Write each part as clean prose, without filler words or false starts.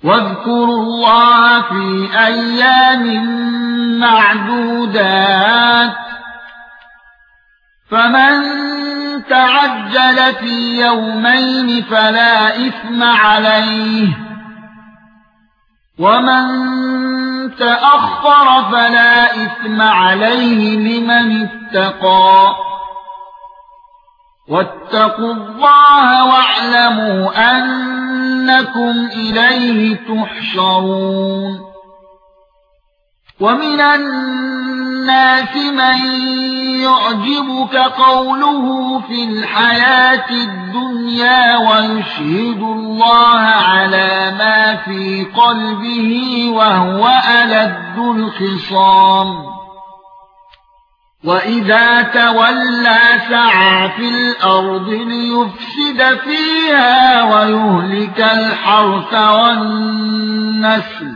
واذكروا الله في ايام معدودات فمن تعجل في يومين فلا اثم عليه ومن تأخر فلا اثم عليه لمن اتقى واتقوا الله واعلموا انكم اليه تحشرون ومن الناس من يعجبك قوله في الحياة الدنيا ويشهد الله على ما في قلبه وهو ألد الخصام وإذا تولى سعى في الأرض ليفسد فيها ويهلك الحرث والنسل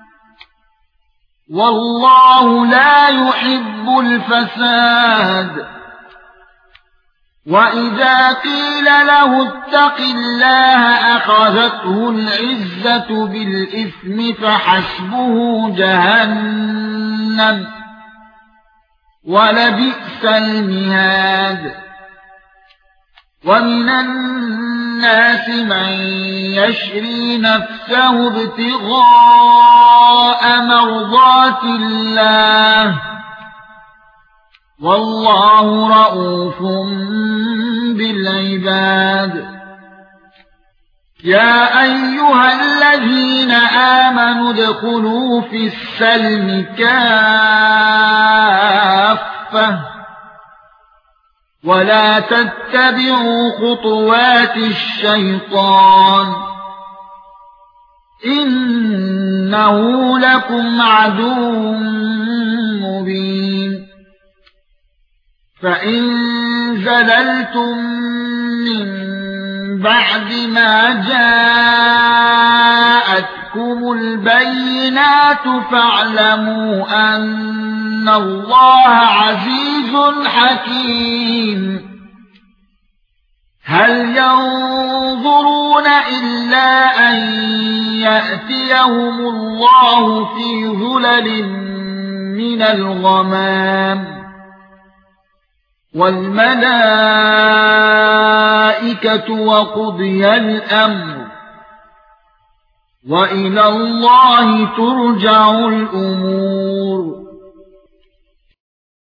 والله لا يحب الفساد وإذا قيل له اتق الله أخذته العزة بالإثم فحسبه جهنم ولبئس المهاد ومن الناس من يشري نفسه ابتغاء مرضات الله والله رؤوف بالعباد يا ايها الذين آمنوا ادخلوا في السلم كافة ولا تتبعوا خطوات الشيطان إنه لكم عدو مبين فإن زللتم من بعد ما جاءتكم البينات فاعلموا أن الله عزيز حكيم هل ينظرون إلا أن يأتيهم الله في ظلل من الغمام والملائكة وقضي الأمر وإلى الله ترجع الأمور